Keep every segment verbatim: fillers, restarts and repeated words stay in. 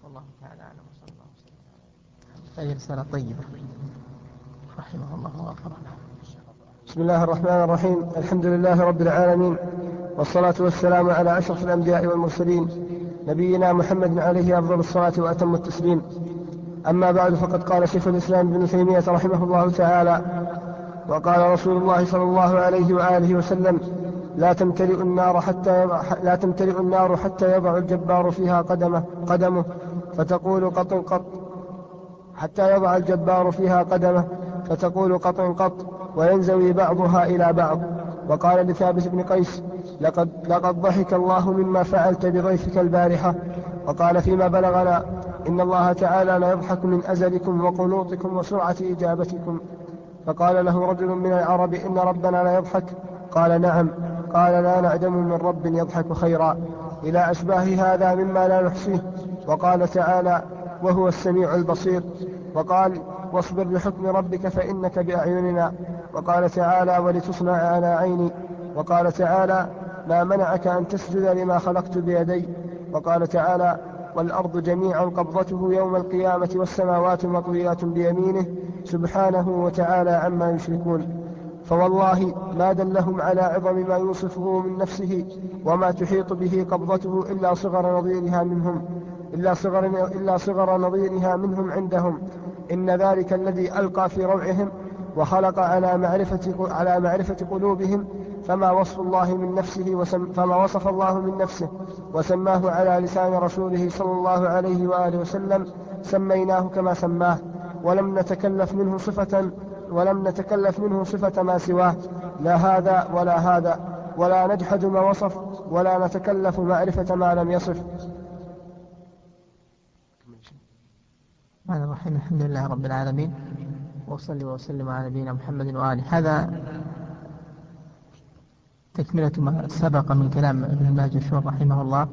والله تعالى أعلم وصلى الله وسلم. هذه رسالة طيبة رحمه الله وغفر له. بسم الله الرحمن الرحيم. الحمد لله رب العالمين، والصلاة والسلام على أشرف الأنبياء والمرسلين نبينا محمد عليه أفضل الصلاة وأتم التسليم. أما بعد، فقد قال شيخ الإسلام ابن تيمية رحمه الله تعالى: وقال رسول الله صلى الله عليه وآله وسلم: لا تمتلئ النار حتى يضع لا تمتلئ النار حتى يضع الجبار فيها قدمه قدمه فتقول قط قط حتى يضع الجبار فيها قدمه فتقول قط قط وينزوي بعضها إلى بعض. وقال لثابت بن قيس: لقد, لقد ضحك الله مما فعلت بضيفك البارحة. وقال فيما بلغنا: إن الله تعالى لا يضحك من أزلكم وقنوطكم وسرعة إجابتكم. فقال له رجل من العرب: إن ربنا لا يضحك؟ قال: نعم. قال: لا نعدم من رب يضحك خيرا، إلى أشباه هذا مما لا نحصيه. وقال تعالى: وهو السميع البصير. وقال: واصبر لحكم ربك فإنك بأعيننا. وقال تعالى: ولتصنع على عيني. وقال تعالى: ما منعك أن تسجد لما خلقت بيدي. وقال تعالى: والأرض جميعا قبضته يوم القيامة والسماوات مطويات بيمينه سبحانه وتعالى عما يشركون. فوالله ما دلهم على عظم ما يوصفه من نفسه وما تحيط به قبضته إلا صغر نظيرها منهم إلا صغر, إلا صغر نظيرها منهم عندهم. إن ذلك الذي ألقى في روعهم وخلق على معرفة, على معرفة قلوبهم فما وصف الله من نفسه وسم فما وصف الله من نفسه وسماه على لسان رسوله صلى الله عليه وآله وسلم سميناه كما سماه، ولم نتكلف منه صفة ولم نتكلف منه صفة ما سواه، لا هذا ولا هذا، ولا نجحد ما وصف ولا نتكلف معرفة ما لم يصف. الرحمن الرحيم. الحمد لله رب العالمين، وصلي وسلم على نبينا محمد وآله. هذا تكملة ما سبق من كلام ابن الماجشون رحمه الله.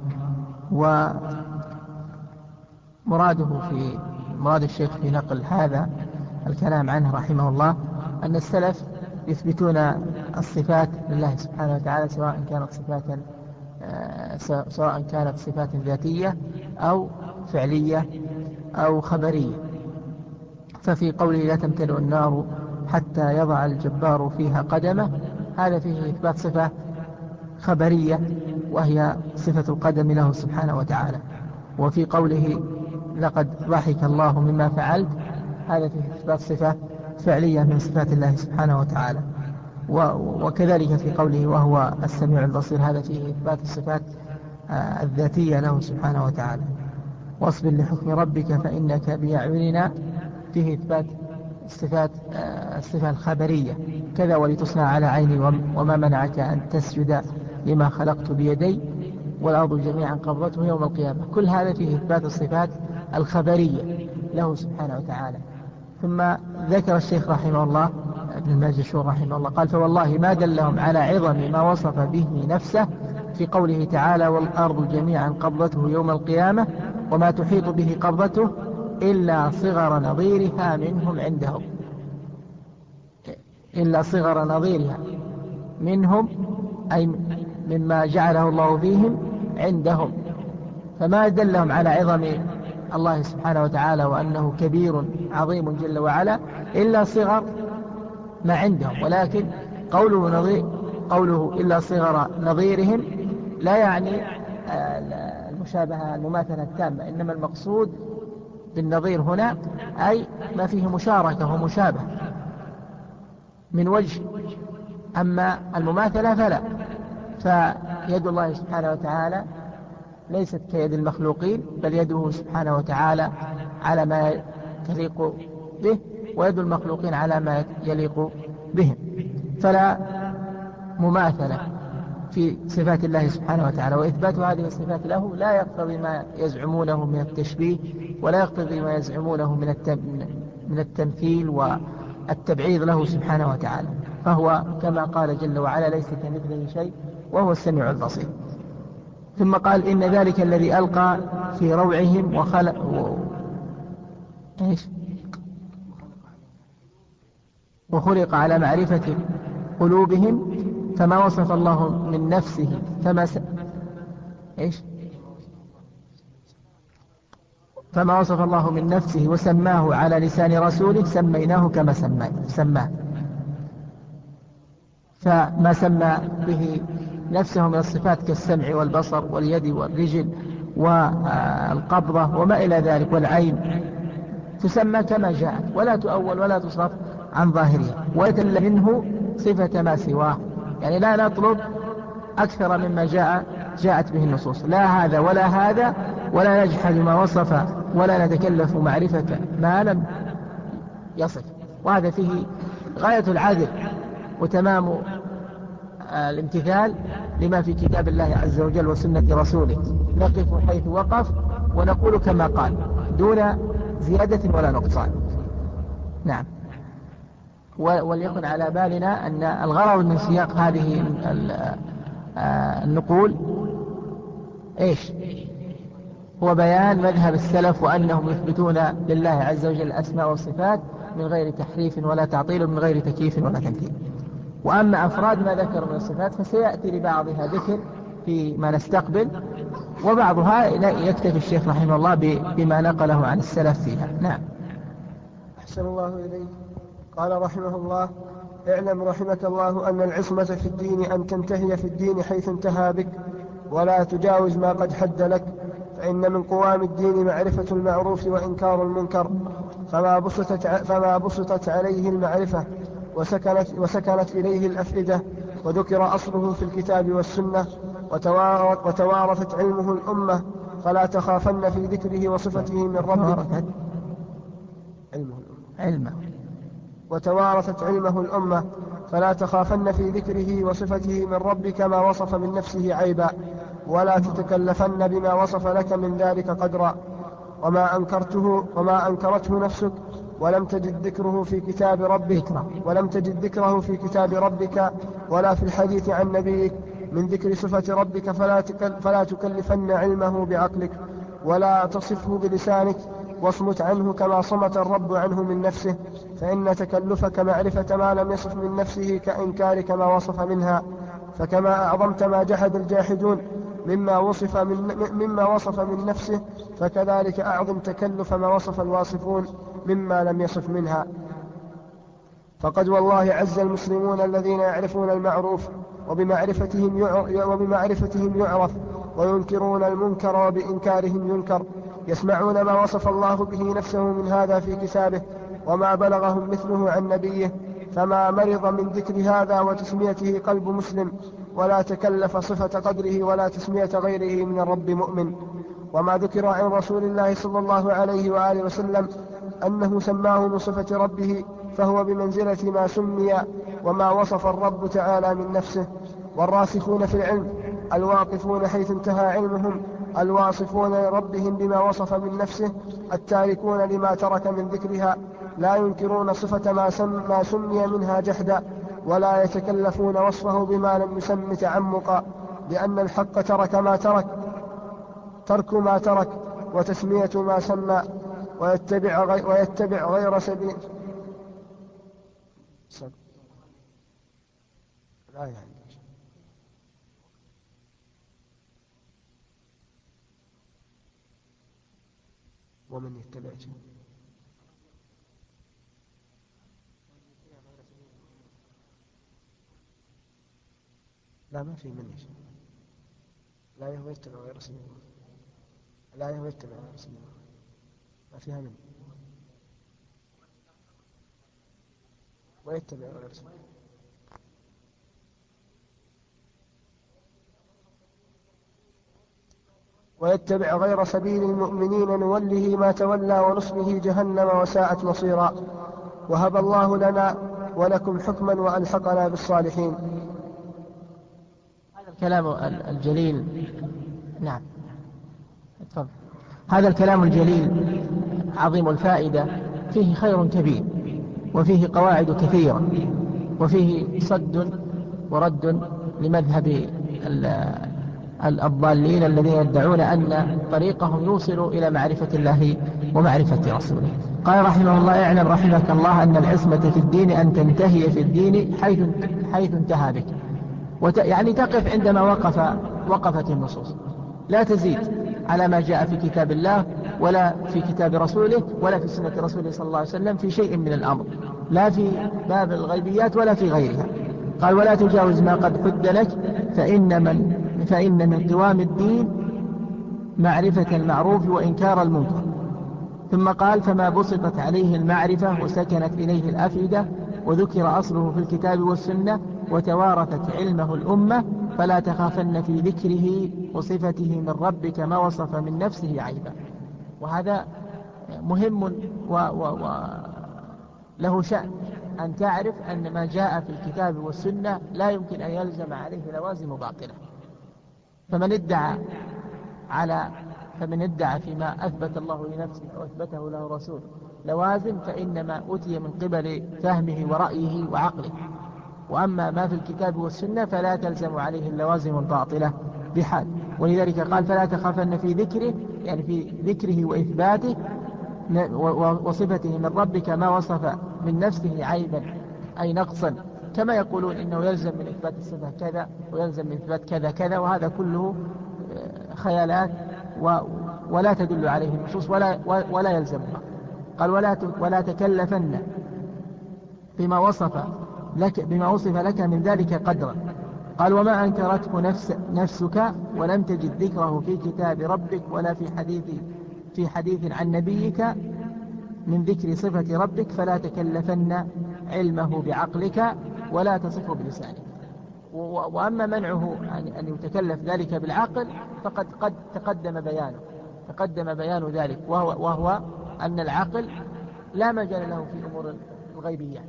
ومراده في مراد الشيخ في نقل هذا الكلام عنه رحمه الله أن السلف يثبتون الصفات لله سبحانه وتعالى، سواء كانت صفات سواء كانت صفات ذاتية أو فعلية أو خبرية. ففي قوله لا تمتلئ النار حتى يضع الجبار فيها قدمه، هذا فيه إثبات صفة خبرية وهي صفة القدم له سبحانه وتعالى. وفي قوله لقد ضحك الله مما فعلت، هذا فيه إثبات صفة فعلية من صفات الله سبحانه وتعالى. وكذلك في قوله وهو السميع البصير، هذا فيه إثبات الصفات الذاتية له سبحانه وتعالى. واصبر لحكم ربك فإنك بأعيننا، فيه إثبات الصفات الصفة الخبرية. كذا ولتصنع على عيني وما منعك أن تسجد لما خلقت بيدي والأرض جميعا قبضته يوم القيامة. كل هذا فيه إثبات الصفات الخبرية له سبحانه وتعالى. ثم ذكر الشيخ رحمه الله ابن الماجشون رحمه الله قال: فوالله ما دلهم على عظم ما وصف به نفسه في قوله تعالى: والأرض جميعا قبضته يوم القيامة وما تحيط به قبضته إلا صغر نظيرها منهم عندهم إلا صغر نظيرها منهم أي مما جعله الله فيهم عندهم. فما دلهم على عظم الله سبحانه وتعالى وأنه كبير عظيم جل وعلا إلا صغر ما عندهم. ولكن قوله, نظير قوله إلا صغر نظيرهم لا يعني المشابهة المماثلة التامة، إنما المقصود بالنظير هنا أي ما فيه مشاركة ومشابه من وجه، أما المماثلة فلا. فيد الله سبحانه وتعالى ليست كيد المخلوقين، بل يده سبحانه وتعالى على ما تليق به، ويد المخلوقين على ما يليق بهم. فلا مماثلة في صفات الله سبحانه وتعالى، وإثبات هذه الصفات له لا يقتضي ما يزعمونه من التشبيه، ولا يقتضي ما يزعمونه من من التمثيل والتبعيض له سبحانه وتعالى. فهو كما قال جل وعلا: ليس كمثله شيء وهو السميع البصير. ثم قال: إن ذلك الذي ألقى في روعهم وخلق و... إيش؟ وخلق على معرفة قلوبهم فما وصف الله من نفسه فما س... إيش؟ فما وصف الله من نفسه وسماه على لسان رسوله سميناه كما سماه. فما سمى به نفسه من الصفات كالسمع والبصر واليد والرجل والقبضة وما إلى ذلك والعين تسمى كما جاءت ولا تؤول ولا تصرف عن ظاهرها، ويتل منه صفة ما سواه، يعني لا نطلب أكثر مما جاء جاءت به النصوص، لا هذا ولا هذا، ولا نجحد ما وصف ولا نتكلف معرفة ما لم يصف. وهذا فيه غاية العدل وتمام الامتثال لما في كتاب الله عز وجل وسنة رسوله، نقف حيث وقف ونقول كما قال دون زيادة ولا نقصان. نعم. وليكن على بالنا أن الغرض من سياق هذه النقول إيش؟ هو بيان مذهب السلف وأنهم يثبتون لله عز وجل الأسماء والصفات من غير تحريف ولا تعطيل، من غير تكييف ولا تمثيل. وأما أفراد ما ذكر من الصفات فسيأتي لبعضها ذكر فيما نستقبل، وبعضها يكتفي الشيخ رحمه الله بما نقله عن السلف فيها. نعم. أحسن الله إليك. قال رحمه الله: اعلم رحمك الله أن العصمة في الدين أن تنتهي في الدين حيث انتهى بك ولا تجاوز ما قد حد لك، فإن من قوام الدين معرفة المعروف وإنكار المنكر، فما بسطت, فما بسطت عليه المعرفة وسكنت, وسكنت إليه الأفئدة وذكر أصله في الكتاب والسنة وتوارثت علمه الأمة، فلا تخافن في ذكره وصفته من ربك علمه علمه وتوارثت علمه الأمة فلا تخافن في ذكره وصفته من ربك ما وصف من نفسه عيبا، ولا تتكلفن بما وصف لك من ذلك قدرا، وما أنكرته وما أنكرته نفسك ولم تجد ذكره في كتاب ربك ولم تجد ذكره في كتاب ربك ولا في الحديث عن نبيك من ذكر صفة ربك، فلا فلا تكلفن علمه بعقلك ولا تصفه بلسانك، واصمت عنه كما صمت الرب عنه من نفسه، فإن تكلفك معرفة ما لم يصف من نفسه كإنكارك ما وصف منها، فكما أعظمت ما جحد الجاحدون مما وصف من, مما وصف من نفسه، فكذلك أعظم تكلف ما وصف الواصفون مما لم يصف منها. فقد والله عز المسلمون الذين يعرفون المعروف وبمعرفتهم وبمعرفتهم يعرف، وينكرون المنكر وبإنكارهم ينكر، يسمعون ما وصف الله به نفسه من هذا في كتابه وما بلغهم مثله عن نبيه، فما مرض من ذكر هذا وتسميته قلب مسلم، ولا تكلف صفة قدره ولا تسمية غيره من الرب مؤمن. وما ذكر عن رسول الله صلى الله عليه وآله وسلم أنه سماه من صفة ربه فهو بمنزلة ما سمي وما وصف الرب تعالى من نفسه. والراسخون في العلم الواقفون حيث انتهى علمهم الواصفون لربهم بما وصف من نفسه التاركون لما ترك من ذكرها، لا ينكرون صفة ما, سم ما سمي منها جحدا، ولا يتكلفون وصفه بما لم يسم تعمقا، لأن الحق ترك ما ترك ترك ما ترك وتسمية ما سمى، ويتبع, غي ويتبع غير سبيل لا يعني ومن يتبع لا ما في من يشاء لا يهوى يتبع غير سبيل لا يهوى يتبع غير سبيل ما فيها من ويتبع غير سبيل ويتبع غير سبيل المؤمنين نوله ما تولى ونصله جهنم وساءت مصيرا، وهب الله لنا ولكم حكما وألحقنا بالصالحين. هذا الكلام الجليل. نعم اتفضل. هذا الكلام الجليل عظيم الفائدة، فيه خير كبير وفيه قواعد كثيرة وفيه صد ورد لمذهب الضالين الذين يدعون أن طريقهم يوصل إلى معرفة الله ومعرفة رسوله. قال رحمه الله: اعلم رحمك الله أن العصمة في الدين أن تنتهي في الدين حيث, حيث انتهى بك، وت... يعني تقف عندما وقف وقفت النصوص، لا تزيد على ما جاء في كتاب الله ولا في كتاب رسوله ولا في سنة رسوله صلى الله عليه وسلم في شيء من الأمر، لا في باب الغيبيات ولا في غيرها. قال ولا تجاوز ما قد حد لك فإن, من فإن من قوام الدين معرفة المعروف وإنكار المنكر. ثم قال فما بسطت عليه المعرفة وسكنت إليه الأفئدة وذكر أصله في الكتاب والسنة وتوارثت علمه الأمة فلا تخافن في ذكره وصفته من ربك ما وصف من نفسه عيبا. وهذا مهم وله شأن أن تعرف أن ما جاء في الكتاب والسنة لا يمكن أن يلزم عليه لوازم باطلة. فمن ادعى على فمن ادعى فيما أثبت الله لنفسه أو أثبته له رسوله لوازم فإنما أتي من قبل فهمه ورأيه وعقله، وأما ما في الكتاب والسنة فلا تلزم عليه اللوازم الباطلة بحال. ولذلك قال فلا تخافن في ذكره، يعني في ذكره وإثباته وصفته من ربك ما وصف من نفسه عيبا أي نقصا، كما يقولون إنه يلزم من إثبات الصفة كذا ويلزم من إثبات كذا كذا، وهذا كله خيالات ولا تدل عليه النصوص ولا, ولا يلزمها. قال ولا ولا تكلفن بما وصف لك بما وصف لك من ذلك قدرا. قال وما أنكرته نفس نفسك ولم تجد ذكره في كتاب ربك ولا في حديث في حديث عن نبيك من ذكر صفة ربك فلا تكلفن علمه بعقلك ولا تصفه بلسانك. وأما منعه أن يتكلف ذلك بالعقل فقد قد تقدم بيانه تقدم بيان ذلك، وهو, وهو أن العقل لا مجال له في أمور الغيبيات،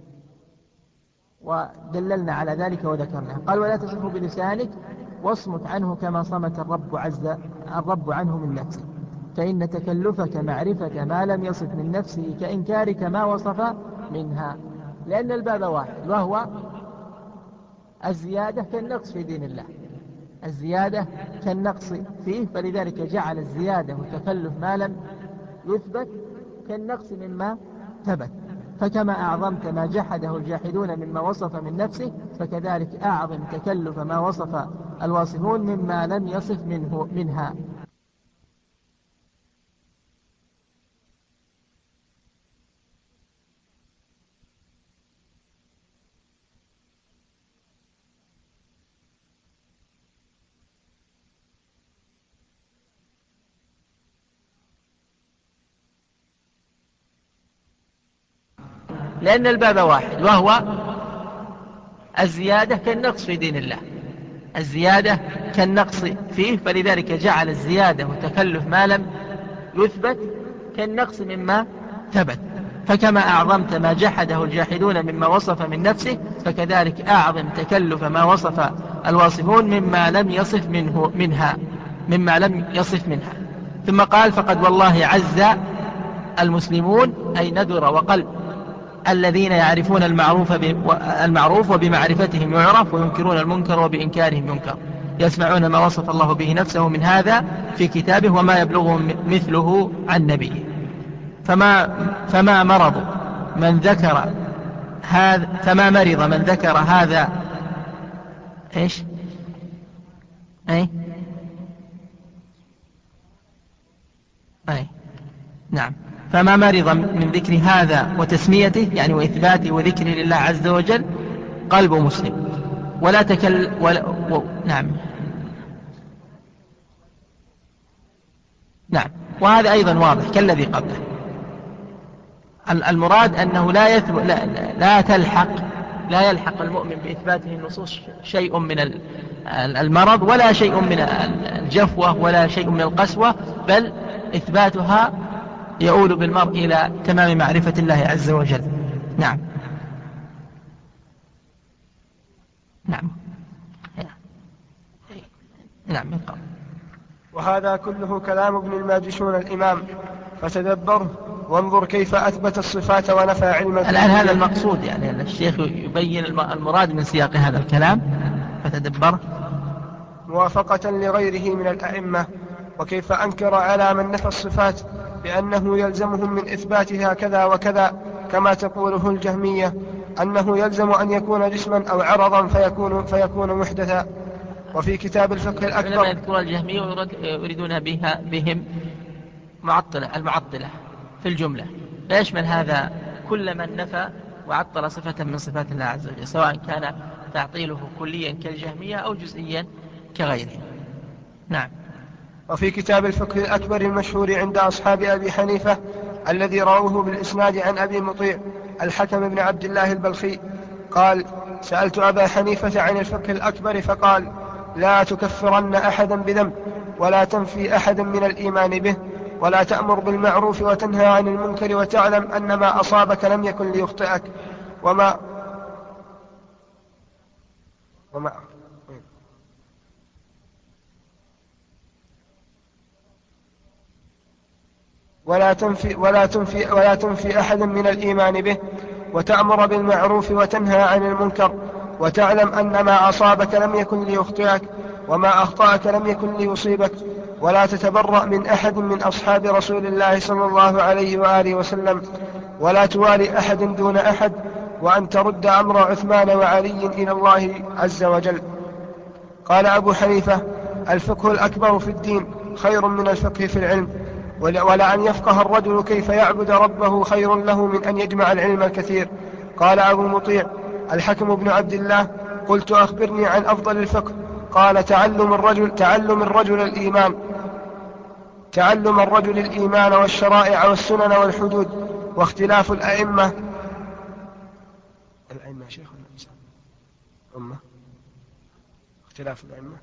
ودللنا على ذلك وذكرناه. قال ولا تصفه بلسانك واصمت عنه كما صمت الرب عز الرب عنه من نفسه، فإن تكلفك معرفة ما لم يصف من نفسه كإنكارك ما وصف منها. لأن الباب واحد وهو الزيادة كالنقص في دين الله، الزيادة كالنقص فيه، فلذلك جعل الزيادة وتكلف ما لم يثبت كالنقص مما ثبت. فكما أعظمت ما جحده الجاحدون مما وصف من نفسه فكذلك أعظم تكلف ما وصف الواصفون مما لم يصف منه منها. لأن الباب واحد وهو الزيادة كالنقص في دين الله، الزيادة كالنقص فيه، فلذلك جعل الزيادة وتكلف ما لم يثبت كالنقص مما ثبت. فكما أعظمت ما جحده الجاحدون مما وصف من نفسه فكذلك أعظم تكلف ما وصف الواصفون مما لم يصف منه منها مما لم يصف منها. ثم قال فقد والله عز المسلمون أي ندر وقلب الذين يعرفون المعروف المعروف وبمعرفتهم يعرف وينكرون المنكر وبإنكارهم ينكر، يسمعون ما وصف الله به نفسه من هذا في كتابه وما يبلغهم مثله عن نبيه. فما فما مرض من ذكر هذا فما مرض من ذكر هذا ايش اي اي نعم فما مرض من ذكر هذا وتسميته يعني وإثباته وذكره لله عز وجل قلب مسلم ولا تكل ولا و... نعم نعم وهذا أيضا واضح كالذي قبله. المراد أنه لا, يثب... لا, لا, لا تلحق لا يلحق المؤمن بإثباته النصوص شيء من المرض ولا شيء من الجفوة ولا شيء من القسوة، بل إثباتها يؤول بالمرء إلى تمام معرفة الله عز وجل. نعم نعم نعم وهذا كله كلام ابن الماجشون الإمام، فتدبره وانظر كيف أثبت الصفات ونفى علم الآن هذا المقصود، يعني الشيخ يبين المراد من سياق هذا الكلام فتدبره موافقة لغيره من الأئمة. وكيف أنكر على من نفى الصفات بأنه يلزمهم من إثباتها كذا وكذا، كما تقوله الجهمية أنه يلزم أن يكون جسما أو عرضا فيكون, فيكون محدثا. وفي كتاب الفقه الأكبر لما يذكر الجهمية يريدون بها بهم معطلة المعطلة في الجملة، فيشمل هذا كل من نفى وعطل صفة من صفات الله عز وجل، سواء كان تعطيله كليا كالجهمية أو جزئيا كغيره. نعم. وفي كتاب الفقه الأكبر المشهور عند أصحاب أبي حنيفة الذي رواه بالإسناد عن أبي مطيع الحكم بن عبد الله البلخي قال: سألت أبا حنيفة عن الفقه الأكبر فقال: لا تكفرن أحدا بذنب، ولا تنفي أحدا من الإيمان به، ولا تأمر بالمعروف وتنهى عن المنكر، وتعلم أن ما أصابك لم يكن ليخطئك، وما وما ولا تنفي, ولا, تنفي ولا تنفي أحدا من الإيمان به، وتأمر بالمعروف وتنهى عن المنكر، وتعلم أن ما أصابك لم يكن ليخطئك، وما أخطأك لم يكن ليصيبك، ولا تتبرأ من أحد من أصحاب رسول الله صلى الله عليه وآله وسلم، ولا توالي أحد دون أحد، وأن ترد أمر عثمان وعلي إلى الله عز وجل. قال أبو حنيفة: الفقه الأكبر في الدين خير من الفقه في العلم، ولأن يفقه الرجل كيف يعبد ربه خير له من أن يجمع العلم الكثير. قال أبو مطيع الحكم بن عبد الله: قلت: أخبرني عن أفضل الفقه. قال: تعلم الرجل, تعلم الرجل الإيمان تعلم الرجل الإيمان والشرائع والسنن والحدود، واختلاف الأئمة الأئمة شيخ أمة اختلاف الأئمة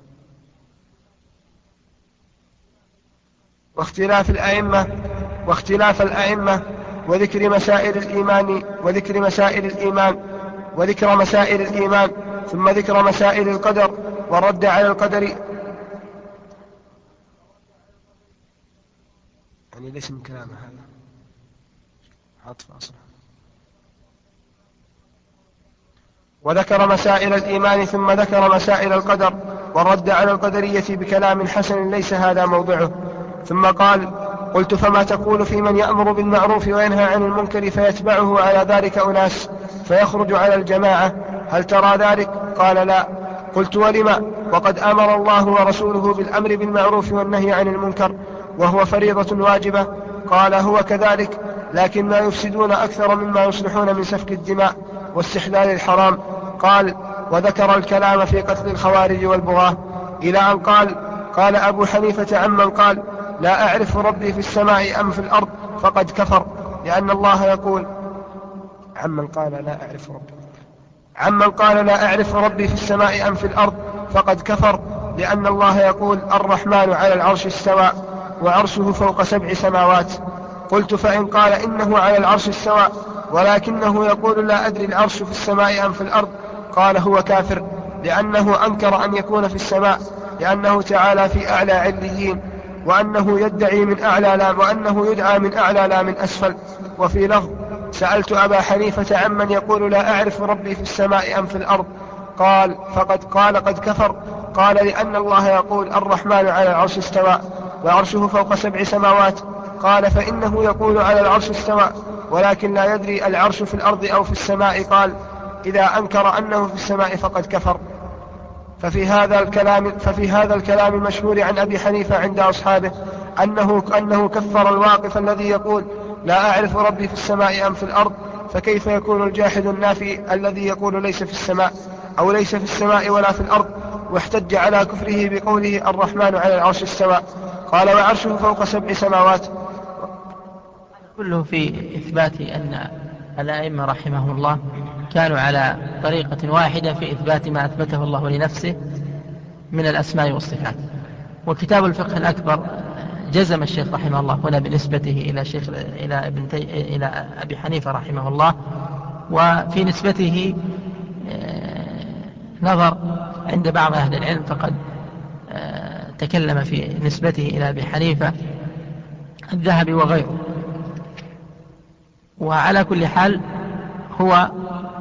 واختلاف الأئمة واختلاف الأئمة وذكر مسائل الإيمان وذكر مسائل الإيمان وذكر مسائل الإيمان ثم ذكر مسائل القدر والرد على القدر، يعني ليس من كلامه هذا عطف أصلا. وذكر مسائل الإيمان ثم ذكر مسائل القدر والرد على القدرية بكلام حسن ليس هذا موضعه. ثم قال: قلت: فما تقول في من يأمر بالمعروف وينهى عن المنكر فيتبعه على ذلك أناس فيخرج على الجماعة، هل ترى ذلك؟ قال: لا. قلت: ولما؟ وقد أمر الله ورسوله بالأمر بالمعروف والنهي عن المنكر، وهو فريضة واجبة. قال: هو كذلك، لكن ما يفسدون أكثر مما يصلحون من سفك الدماء واستحلال الحرام. قال: وذكر الكلام في قتل الخوارج والبغاة، إلى أن قال: قال أبو حنيفة عمن قال: لا أعرف ربي في السماء أم في الأرض فقد كفر، لأن الله يقول عمن قال لا أعرف ربي عمن قال لا أعرف ربي في السماء أم في الأرض فقد كفر، لأن الله يقول: الرحمن على العرش استوى وعرشه فوق سبع سماوات. قلت: فإن قال إنه على العرش استوى ولكنه يقول لا أدري العرش في السماء أم في الأرض، قال: هو كافر، لأنه أنكر أن يكون في السماء، لأنه تعالى في أعلى عليين، وأنه يدعي من أعلى لا وأنه يدعى من أعلى لا من أسفل. وفي لفظ: سألت أبا حنيفة عمن يقول لا أعرف ربي في السماء أم في الأرض، قال فقد قال قد كفر. قال: لأن الله يقول: الرحمن على العرش استوى وعرشه فوق سبع سماوات. قال: فإنه يقول على العرش استوى ولكن لا يدري العرش في الأرض أو في السماء. قال: إذا أنكر أنه في السماء فقد كفر. ففي هذا الكلام ففي هذا الكلام المشهور عن أبي حنيفة عند أصحابه أنه أنه كفر الواقف الذي يقول لا أعرف ربي في السماء أم في الأرض، فكيف يكون الجاحد النافي الذي يقول ليس في السماء أو ليس في السماء ولا في الأرض، واحتج على كفره بقوله الرحمن على العرش استوى. قال: وعرشه فوق سبع سماوات. كله في إثبات أن الأئمة رحمهم الله كانوا على طريقة واحدة في إثبات ما أثبته الله لنفسه من الأسماء والصفات. وكتاب الفقه الأكبر جزم الشيخ رحمه الله هنا بنسبته إلى شيخ إلى ابن تي... إلى أبي حنيفة رحمه الله، وفي نسبته نظر عند بعض أهل العلم، فقد تكلم في نسبته إلى أبي حنيفة الذهبي وغيره. وعلى كل حال هو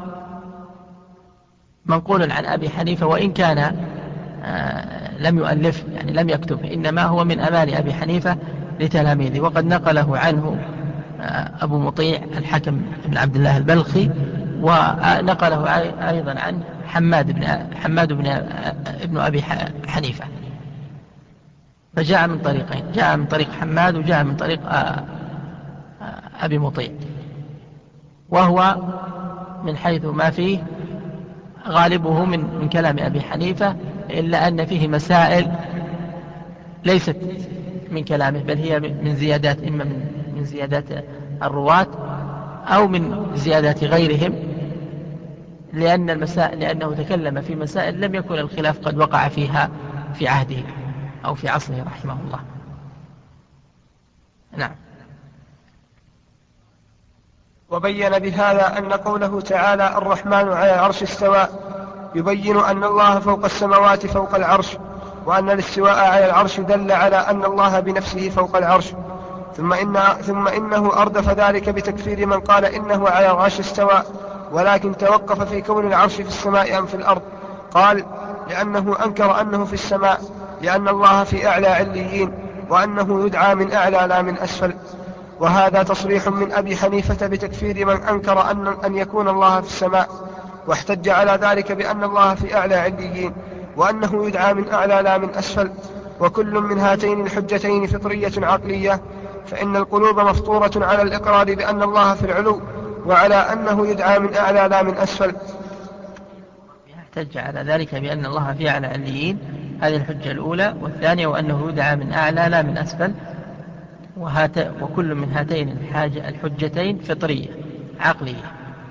منقول عن أبي حنيفة، وإن كان لم يؤلف يعني لم يكتب، إنما هو من أمال أبي حنيفة لتلاميذه. وقد نقله عنه أبو مطيع الحكم بن عبد الله البلخي، ونقله أيضا عن حماد بن حماد بن ابن أبي حنيفة. فجاء من طريقين، جاء من طريق حماد وجاء من طريق أبي مطيع، وهو من حيث ما فيه غالبه من من كلام أبي حنيفة، إلا أن فيه مسائل ليست من كلامه، بل هي من زيادات، إما من من زيادات الرواة أو من زيادات غيرهم، لأن المسائل لأنه تكلم في مسائل لم يكن الخلاف قد وقع فيها في عهده أو في عصره رحمه الله. نعم. وبين بهذا أن قوله تعالى الرحمن على العرش استوى يبين أن الله فوق السماوات فوق العرش، وأن الاستواء على العرش دل على أن الله بنفسه فوق العرش. ثم, إن ثم إنه أردف ذلك بتكفير من قال إنه على العرش استوى ولكن توقف في كون العرش في السماء أم في الأرض. قال لأنه أنكر أنه في السماء، لأن الله في أعلى عليين، وأنه يدعى من أعلى لا من أسفل. وهذا تصريح من أبي حنيفة بتكفير من أنكر أن, أن يكون الله في السماء، واحتج على ذلك بأن الله في أعلى عليين، وأنه يدعى من أعلى لا من أسفل. وكل من هاتين الحجتين فطرية عقلية، فإن القلوب مفطورة على الإقرار بأن الله في العلو، وعلى أنه يدعى من أعلى لا من أسفل. يحتج على ذلك بأن الله في أعلى عليين، هذه الحجة الأولى. والثانية وأنه يدعى من أعلى لا من أسفل. وهات وكل من هاتين الحاجة الحجتين فطرية عقلية.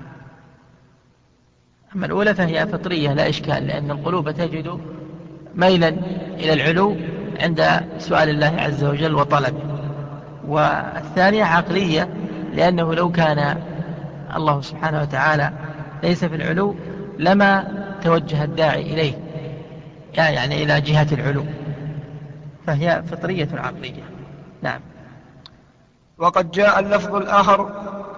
أما الأولى فهي فطرية لا إشكال، لأن القلوب تجد ميلا إلى العلو عند سؤال الله عز وجل وطلبه. والثانية عقلية، لأنه لو كان الله سبحانه وتعالى ليس في العلو لما توجه الداعي إليه، يعني إلى جهة العلو، فهي فطرية عقلية. نعم. وقد جاء اللفظ الآخر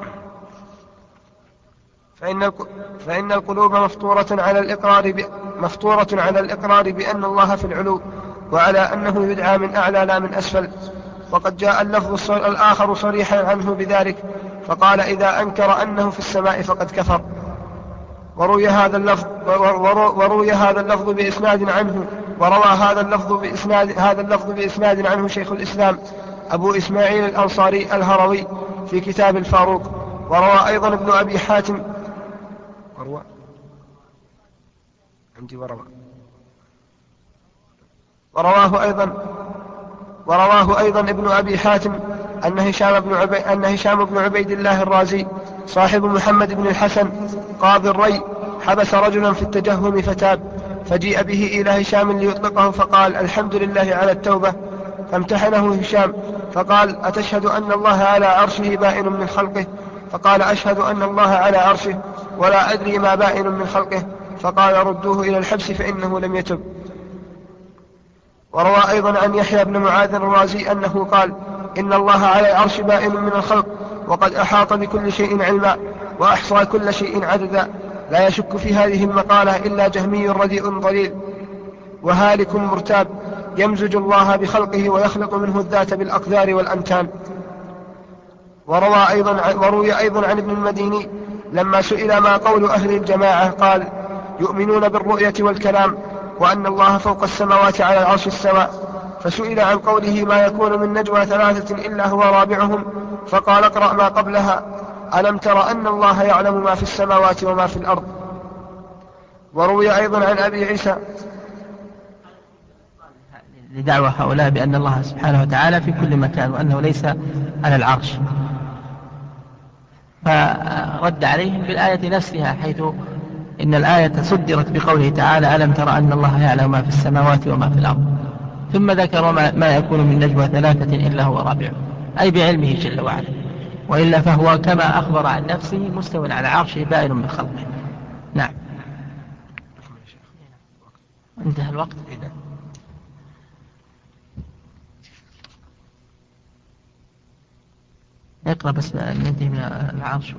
فإن فإن القلوب مفطورة على الإقرار ب... مفطورة على الإقرار بأن الله في العلو، وعلى أنه يدعى من أعلى لا من أسفل. وقد جاء اللفظ الآخر صريحا عنه بذلك، فقال إذا أنكر أنه في السماء فقد كفر. وروي هذا اللفظ وروي هذا اللفظ بإسناد عنه وروى هذا اللفظ بإسناد هذا اللفظ بإسناد عنه شيخ الإسلام أبو إسماعيل الأنصاري الهروي في كتاب الفاروق. وروى أيضا ابن أبي حاتم وروى عندي وروى ورواه أيضا ورواه أيضا ابن أبي حاتم أن هشام بن عبيد, أن هشام بن عبيد الله الرازي صاحب محمد بن الحسن قاضي الري حبس رجلا في التجهم فتاب، فجيء به إلى هشام ليطلقه، فقال الحمد لله على التوبة. فامتحنه هشام فقال أتشهد أن الله على عرشه بائن من خلقه؟ فقال أشهد أن الله على عرشه ولا أدري ما بائن من خلقه. فقال ردوه إلى الحبس فإنه لم يتب. وروى أيضا عن يحيى بن معاذ الرازي أنه قال إن الله على العرش بائن من الخلق، وقد أحاط بكل شيء علما، وأحصى كل شيء عددا. لا يشك في هذه المقالة إلا جهمي رديء ضليل وهالك مرتاب يمزج الله بخلقه ويخلق منه الذات بالأقدار والأمتان. وروى أيضا وروي أيضا عن ابن المديني لما سئل ما قول أهل الجماعة قال يؤمنون بالرؤية والكلام، وأن الله فوق السماوات على العرش استوى. فسئل عن قوله ما يكون من نجوى ثلاثة إلا هو رابعهم، فقال اقرأ ما قبلها ألم تر أن الله يعلم ما في السماوات وما في الأرض. وروي أيضا عن أبي عيسى لدعوة هؤلاء بأن الله سبحانه وتعالى في كل مكان وأنه ليس على العرش، فرد عليهم بالآية نفسها، حيث إن الآية صدرت بقوله تعالى ألم تر أن الله يعلم ما في السماوات وما في الأرض، ثم ذكر ما يكون من نجوى ثلاثة إلا هو رابعه، أي بعلمه جل وعلا. وإلا فهو كما أخبر عن نفسه مستوى على عرشه بائن من خلقه. نعم. انتهى الوقت. اقرأ بس ننتهي من العرش.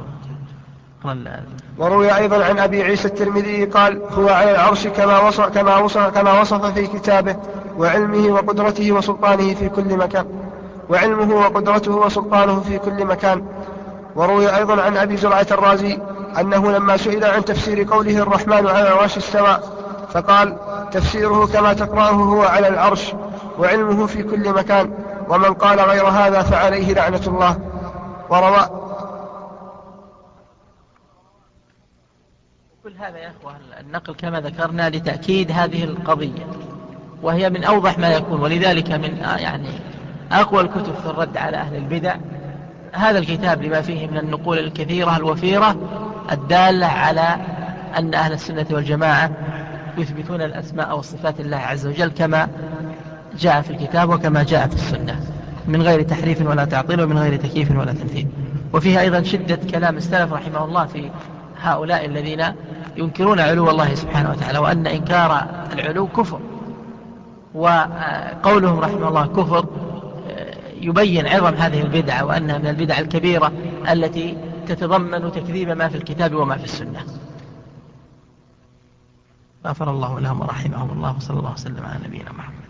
وروي أيضا عن أبي عيسى الترمذي قال هو على العرش كما وصف, كما وصف, كما وصف في كتابه، وعلمه وقدرته وسلطانه في كل مكان وعلمه وقدرته وسلطانه في كل مكان. وروي أيضا عن أبي زرعة الرازي أنه لما سئل عن تفسير قوله الرحمن على العرش استوى فقال تفسيره كما تقرأه هو على العرش، وعلمه في كل مكان، ومن قال غير هذا فعليه لعنة الله. وروى كل هذا يا أخوة النقل كما ذكرنا لتأكيد هذه القضية، وهي من أوضح ما يكون، ولذلك من يعني أقوى الكتب في الرد على أهل البدع هذا الكتاب لما فيه من النقول الكثيرة الوفيرة الدالة على أن أهل السنة والجماعة يثبتون الأسماء والصفات الله عز وجل كما جاء في الكتاب وكما جاء في السنة، من غير تحريف ولا تعطيل ومن غير تكييف ولا تمثيل. وفيها أيضا شدة كلام السلف رحمه الله في هؤلاء الذين ينكرون علو الله سبحانه وتعالى، وأن إنكار العلو كفر، وقولهم رحمه الله كفر يبين عظم هذه البدعة، وأنها من البدع الكبيرة التي تتضمن تكذيب ما في الكتاب وما في السنة. غفر الله لهم ورحمهم الله، وصلى الله وسلم على نبينا محمد.